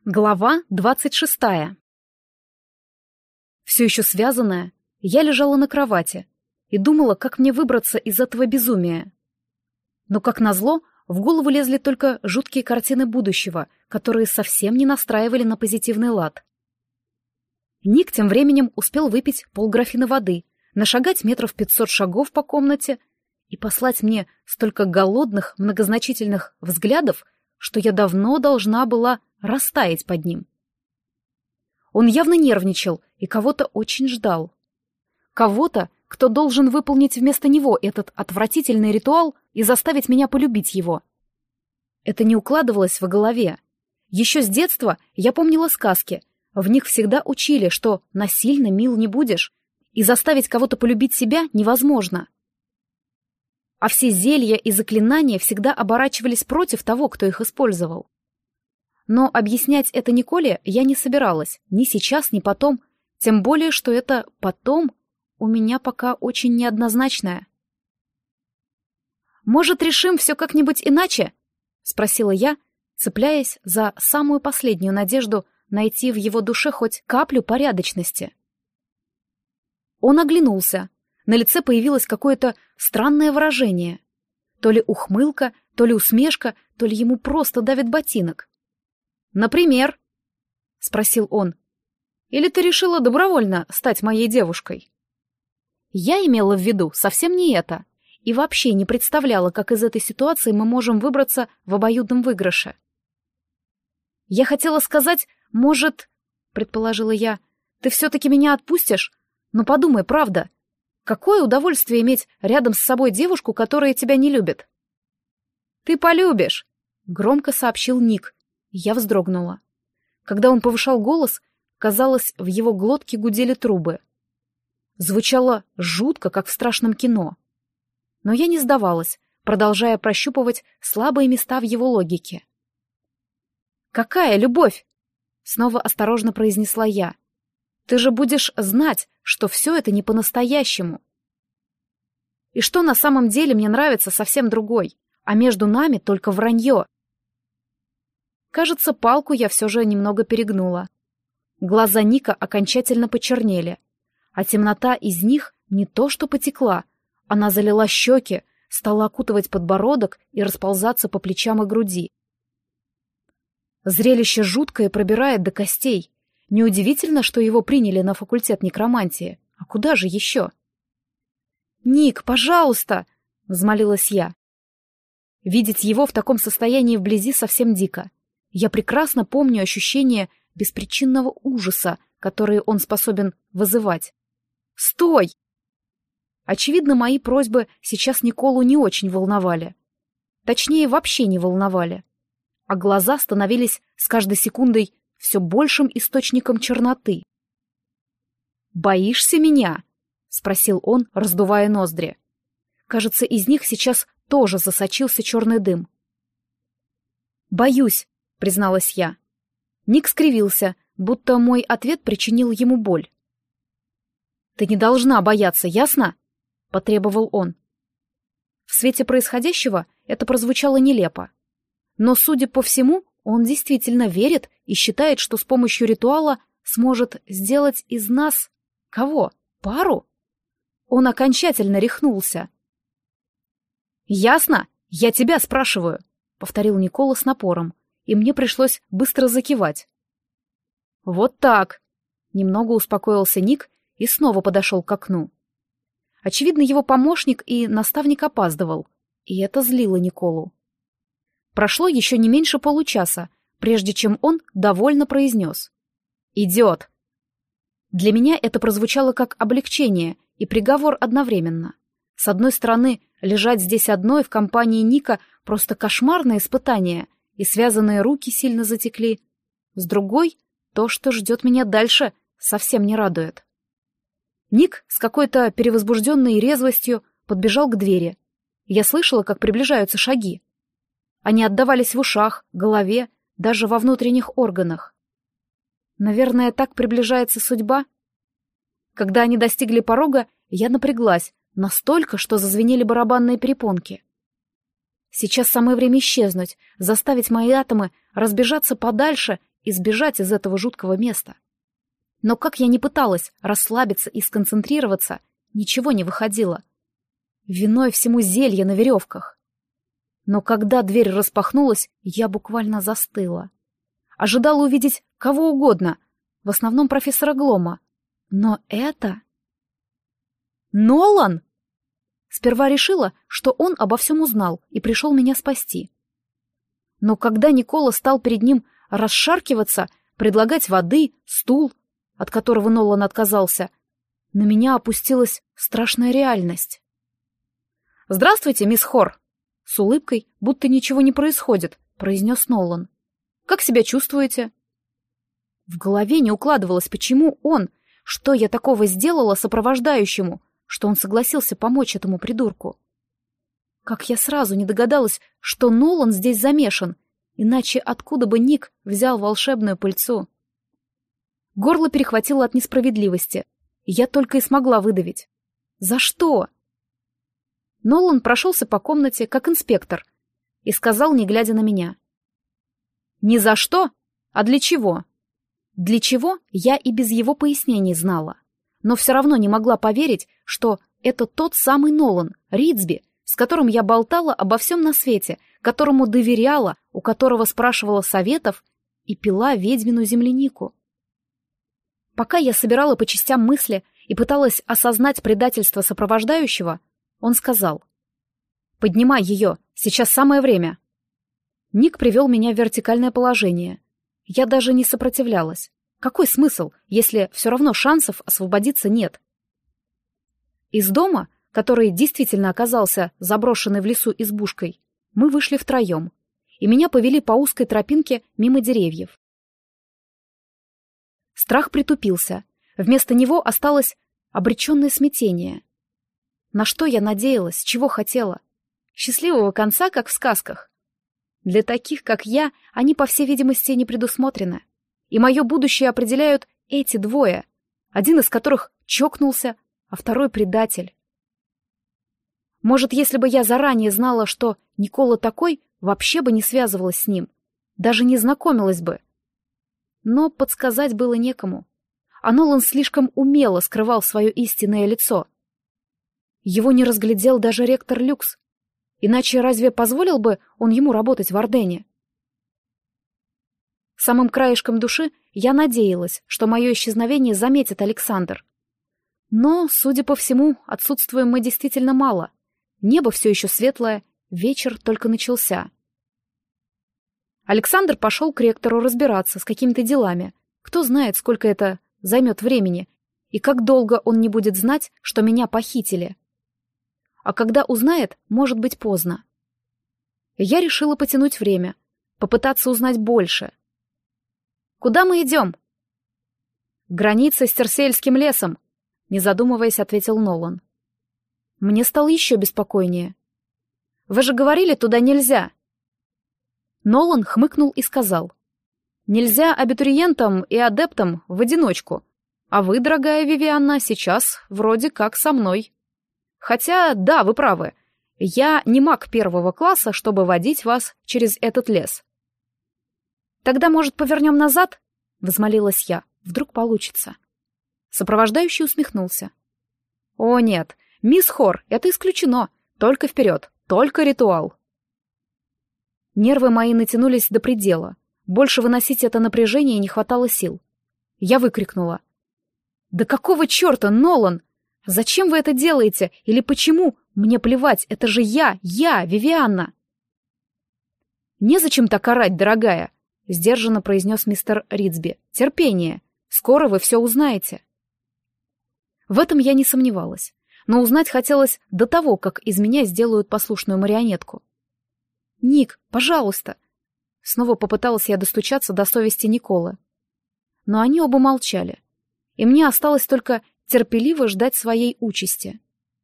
Глава 26. Все еще связанная, я лежала на кровати и думала, как мне выбраться из этого безумия. Но, как назло, в голову лезли только жуткие картины будущего, которые совсем не настраивали на позитивный лад. Ник тем временем успел выпить полграфина воды, нашагать 500 метров шагов по комнате и послать мне столько голодных, многозначительных взглядов, что я давно должна была растаять под ним. Он явно нервничал и кого-то очень ждал. Кого-то, кто должен выполнить вместо него этот отвратительный ритуал и заставить меня полюбить его. Это не укладывалось в голове. Еще с детства я помнила сказки. В них всегда учили, что насильно мил не будешь, и заставить кого-то полюбить себя невозможно. А все зелья и заклинания всегда оборачивались против того, кто их использовал. Но объяснять это Николе я не собиралась, ни сейчас, ни потом, тем более, что это «потом» у меня пока очень неоднозначное. «Может, решим все как-нибудь иначе?» — спросила я, цепляясь за самую последнюю надежду найти в его душе хоть каплю порядочности. Он оглянулся. На лице появилось какое-то странное выражение. То ли ухмылка, то ли усмешка, то ли ему просто давит ботинок. «Например?» — спросил он. «Или ты решила добровольно стать моей девушкой?» Я имела в виду совсем не это, и вообще не представляла, как из этой ситуации мы можем выбраться в обоюдном выигрыше. «Я хотела сказать, может, — предположила я, — ты все-таки меня отпустишь? Но подумай, правда, какое удовольствие иметь рядом с собой девушку, которая тебя не любит?» «Ты полюбишь!» — громко сообщил Ник. Я вздрогнула. Когда он повышал голос, казалось, в его глотке гудели трубы. Звучало жутко, как в страшном кино. Но я не сдавалась, продолжая прощупывать слабые места в его логике. «Какая любовь?» — снова осторожно произнесла я. «Ты же будешь знать, что все это не по-настоящему. И что на самом деле мне нравится совсем другой, а между нами только вранье». Кажется, палку я все же немного перегнула. Глаза Ника окончательно почернели, а темнота из них не то что потекла, она залила щеки, стала окутывать подбородок и расползаться по плечам и груди. Зрелище жуткое пробирает до костей. Неудивительно, что его приняли на факультет некромантии. А куда же еще? «Ник, пожалуйста!» — взмолилась я. Видеть его в таком состоянии вблизи совсем дико. Я прекрасно помню ощущение беспричинного ужаса, который он способен вызывать. «Стой!» Очевидно, мои просьбы сейчас Николу не очень волновали. Точнее, вообще не волновали. А глаза становились с каждой секундой все большим источником черноты. «Боишься меня?» — спросил он, раздувая ноздри. Кажется, из них сейчас тоже засочился черный дым. «Боюсь», — призналась я. Ник скривился, будто мой ответ причинил ему боль. «Ты не должна бояться, ясно?» — потребовал он. В свете происходящего это прозвучало нелепо. Но, судя по всему, он действительно верит и считает, что с помощью ритуала сможет сделать из нас... Кого? Пару? Он окончательно рехнулся. «Ясно? Я тебя спрашиваю», — повторил Никола с напором, и мне пришлось быстро закивать. «Вот так», — немного успокоился Ник и снова подошел к окну. Очевидно, его помощник и наставник опаздывал, и это злило Николу. Прошло еще не меньше получаса, прежде чем он довольно произнес: «Идет». Для меня это прозвучало как облегчение и приговор одновременно. С одной стороны, лежать здесь одной в компании Ника просто кошмарное испытание, и связанные руки сильно затекли. С другой, то, что ждет меня дальше, совсем не радует. Ник с какой-то перевозбужденной резвостью подбежал к двери. Я слышала, как приближаются шаги. Они отдавались в ушах, голове, даже во внутренних органах. Наверное, так приближается судьба? Когда они достигли порога, я напряглась настолько, что зазвенели барабанные перепонки. Сейчас самое время исчезнуть, заставить мои атомы разбежаться подальше и сбежать из этого жуткого места. Но как я ни пыталась расслабиться и сконцентрироваться, ничего не выходило. Виной всему зелье на веревках. Но когда дверь распахнулась, я буквально застыла. Ожидала увидеть кого угодно, в основном профессора Глома. Но это... Нолан! Сперва решила, что он обо всем узнал и пришел меня спасти. Но когда Никола стал перед ним расшаркиваться, предлагать воды, стул, от которого Нолан отказался, на меня опустилась страшная реальность. «Здравствуйте, мисс Хор!» С улыбкой, будто ничего не происходит, произнес Нолан. «Как себя чувствуете?» В голове не укладывалось, почему он, что я такого сделала сопровождающему, что он согласился помочь этому придурку. Как я сразу не догадалась, что Нолан здесь замешан, иначе откуда бы Ник взял волшебную пыльцу? Горло перехватило от несправедливости, и я только и смогла выдавить. «За что?» Нолан прошелся по комнате, как инспектор, и сказал, не глядя на меня. «Не за что, а для чего?» Для чего, я и без его пояснений знала. Но все равно не могла поверить, что это тот самый Нолан, Ридсби, с которым я болтала обо всем на свете, которому доверяла, у которого спрашивала советов и пила ведьмину землянику. Пока я собирала по частям мысли и пыталась осознать предательство сопровождающего, он сказал: «Поднимай ее, сейчас самое время». Ник привел меня в вертикальное положение. Я даже не сопротивлялась. Какой смысл, если все равно шансов освободиться нет? Из дома, который действительно оказался заброшенной в лесу избушкой, мы вышли втроем, и меня повели по узкой тропинке мимо деревьев. Страх притупился. Вместо него осталось обреченное смятение. На что я надеялась, чего хотела? Счастливого конца, как в сказках. Для таких, как я, они, по всей видимости, не предусмотрены. И мое будущее определяют эти двое, один из которых чокнулся, а второй предатель. Может, если бы я заранее знала, что Никола такой, вообще бы не связывалась с ним, даже не знакомилась бы. Но подсказать было некому. А Нолан слишком умело скрывал свое истинное лицо. Его не разглядел даже ректор Люкс. Иначе разве позволил бы он ему работать в Ордене? Самым краешком души я надеялась, что мое исчезновение заметит Александр. Но, судя по всему, отсутствуем мы действительно мало. Небо все еще светлое, вечер только начался. Александр пошел к ректору разбираться с какими-то делами. Кто знает, сколько это займет времени, и как долго он не будет знать, что меня похитили. А когда узнает, может быть поздно. Я решила потянуть время, попытаться узнать больше. «Куда мы идем?» «Граница с Терсельским лесом», — не задумываясь, ответил Нолан. Мне стало еще беспокойнее. «Вы же говорили, туда нельзя». Нолан хмыкнул и сказал: «Нельзя абитуриентам и адептам в одиночку, а вы, дорогая Вивианна, сейчас вроде как со мной. Хотя, да, вы правы, я не маг первого класса, чтобы водить вас через этот лес». «Тогда, может, повернем назад?» — возмолилась я. «Вдруг получится». Сопровождающий усмехнулся. «О, нет, мисс Хор, это исключено. Только вперед, только ритуал». Нервы мои натянулись до предела. Больше выносить это напряжение не хватало сил. Я выкрикнула: «Да какого черта, Нолан? Зачем вы это делаете? Или почему? Мне плевать, это же я, Вивианна!» «Незачем так орать, дорогая», — сдержанно произнес мистер Ридсби. «Терпение. Скоро вы все узнаете». В этом я не сомневалась, но узнать хотелось до того, как из меня сделают послушную марионетку. «Ник, пожалуйста!» Снова попыталась я достучаться до совести Николы. Но они оба молчали, и мне осталось только терпеливо ждать своей участи.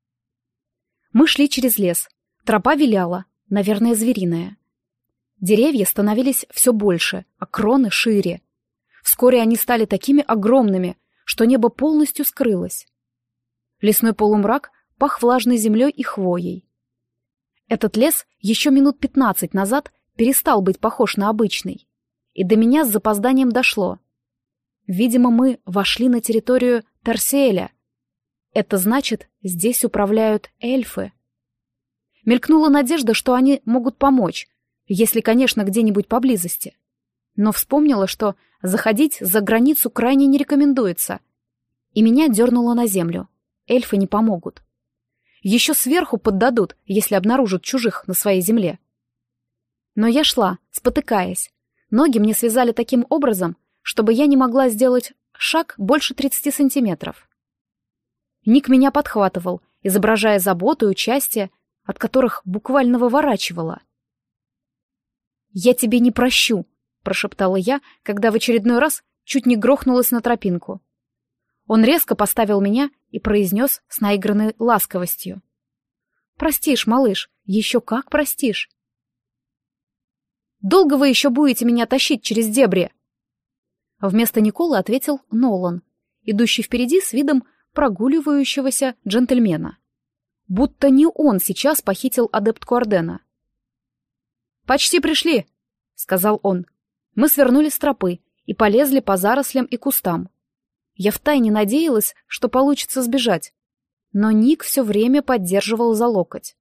Мы шли через лес. Тропа виляла, наверное, звериная. Деревья становились все больше, а кроны шире. Вскоре они стали такими огромными, что небо полностью скрылось. Лесной полумрак пах влажной землей и хвоей. Этот лес еще минут 15 назад перестал быть похож на обычный. и до меня с запозданием дошло. Видимо, мы вошли на территорию Терсиэля. Это значит, здесь управляют эльфы. Мелькнула надежда, что они могут помочь, если, конечно, где-нибудь поблизости. Но вспомнила, что заходить за границу крайне не рекомендуется. И меня дернуло на землю. Эльфы не помогут. Еще сверху поддадут, если обнаружат чужих на своей земле. Но я шла, спотыкаясь. Ноги мне связали таким образом, чтобы я не могла сделать шаг больше 30 сантиметров. Ник меня подхватывал, изображая заботу и участие, от которых буквально выворачивало. «Я тебе не прощу», — прошептала я, когда в очередной раз чуть не грохнулась на тропинку. Он резко поставил меня и произнес с наигранной ласковостью. «Простишь, малыш, еще как простишь». «Долго вы еще будете меня тащить через дебри?» Вместо Николы ответил Нолан, идущий впереди с видом прогуливающегося джентльмена. Будто не он сейчас похитил адептку Ордена. «Почти пришли», — сказал он. Мы свернули с тропы и полезли по зарослям и кустам. Я втайне надеялась, что получится сбежать, но Ник все время поддерживал за локоть.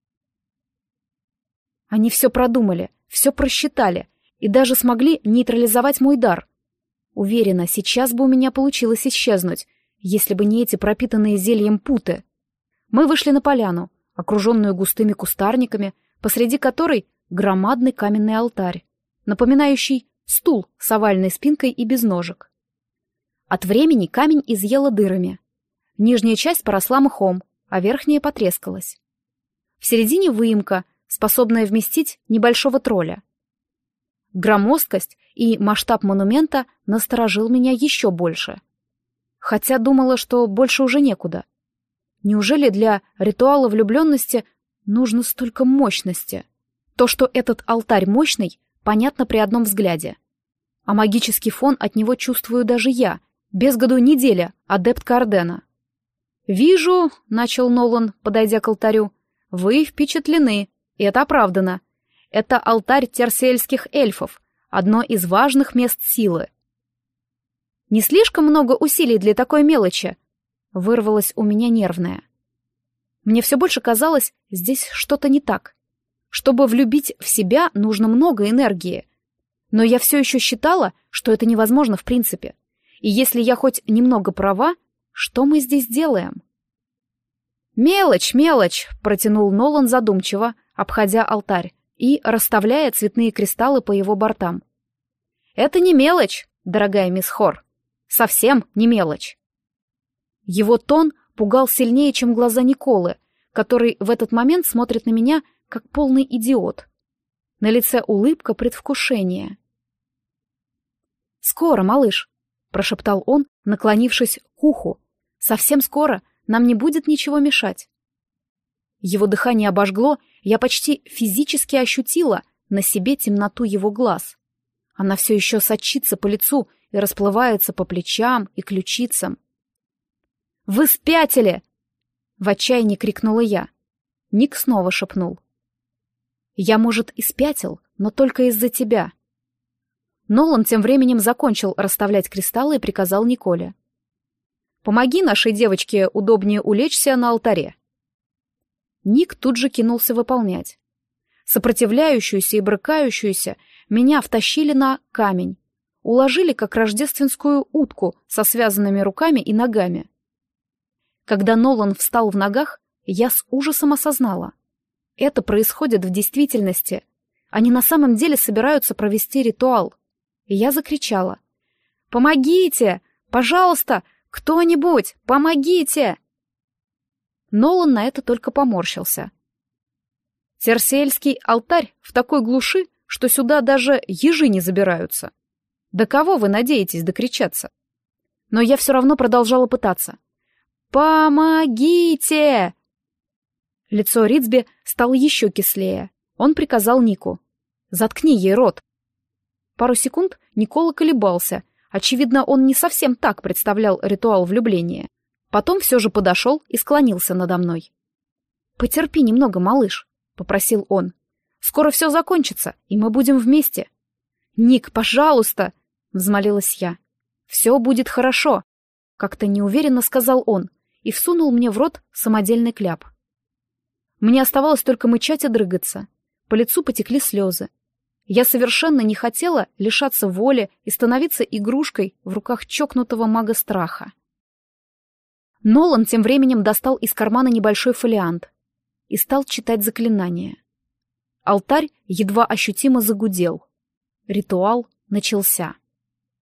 Они все продумали, все просчитали и даже смогли нейтрализовать мой дар. Уверена, сейчас бы у меня получилось исчезнуть, если бы не эти пропитанные зельем путы. Мы вышли на поляну, окруженную густыми кустарниками, посреди которой громадный каменный алтарь, напоминающий стул с овальной спинкой и без ножек. От времени камень изъело дырами. Нижняя часть поросла мхом, а верхняя потрескалась. В середине выемка, способная вместить небольшого тролля. Громоздкость и масштаб монумента насторожил меня еще больше. Хотя думала, что больше уже некуда. Неужели для ритуала влюбленности нужно столько мощности? То, что этот алтарь мощный, понятно при одном взгляде. А магический фон от него чувствую даже я, без году неделя, адептка Ордена. «Вижу», — начал Нолан, подойдя к алтарю, — «вы впечатлены, и это оправдано. Это алтарь терсиэльских эльфов, одно из важных мест силы». «Не слишком много усилий для такой мелочи?» — вырвалось у меня нервное. Мне все больше казалось, здесь что-то не так. Чтобы влюбить в себя, нужно много энергии. Но я все еще считала, что это невозможно в принципе. И если я хоть немного права, что мы здесь делаем? «Мелочь, мелочь!» — протянул Нолан задумчиво, обходя алтарь и расставляя цветные кристаллы по его бортам. «Это не мелочь, дорогая мисс Хор. Совсем не мелочь». Его тон пугал сильнее, чем глаза Николы, который в этот момент смотрит на меня, как полный идиот. На лице улыбка предвкушения. «Скоро, малыш», — прошептал он, наклонившись к уху. «Совсем скоро нам не будет ничего мешать». Его дыхание обожгло, я почти физически ощутила на себе темноту его глаз. Она все еще сочится по лицу и расплывается по плечам и ключицам. «Вы спятили!» — в отчаянии крикнула я. Ник снова шепнул. «Я, может, и спятил, но только из-за тебя». Нолан тем временем закончил расставлять кристаллы и приказал Николе: «Помоги нашей девочке удобнее улечься на алтаре». Ник тут же кинулся выполнять. Сопротивляющуюся и брыкающуюся меня втащили на камень, уложили как рождественскую утку со связанными руками и ногами. Когда Нолан встал в ногах, я с ужасом осознала. Это происходит в действительности. Они на самом деле собираются провести ритуал. И я закричала: «Помогите! Пожалуйста! Кто-нибудь! Помогите!» Нолан на это только поморщился. «Терсиэльский алтарь в такой глуши, что сюда даже ежи не забираются. До кого вы надеетесь докричаться?» Но я все равно продолжала пытаться. «Помогите!» Лицо Ридсби стало еще кислее. Он приказал Нику: «Заткни ей рот». Пару секунд Никола колебался. Очевидно, он не совсем так представлял ритуал влюбления. Потом все же подошел и склонился надо мной. «Потерпи немного, малыш», — попросил он. «Скоро все закончится, и мы будем вместе. «Ник, пожалуйста!» — взмолилась я. «Все будет хорошо!» — как-то неуверенно сказал он и всунул мне в рот самодельный кляп. Мне оставалось только мычать и дрыгаться. По лицу потекли слезы. Я совершенно не хотела лишаться воли и становиться игрушкой в руках чокнутого мага страха. Нолан тем временем достал из кармана небольшой фолиант и стал читать заклинание. Алтарь едва ощутимо загудел. Ритуал начался.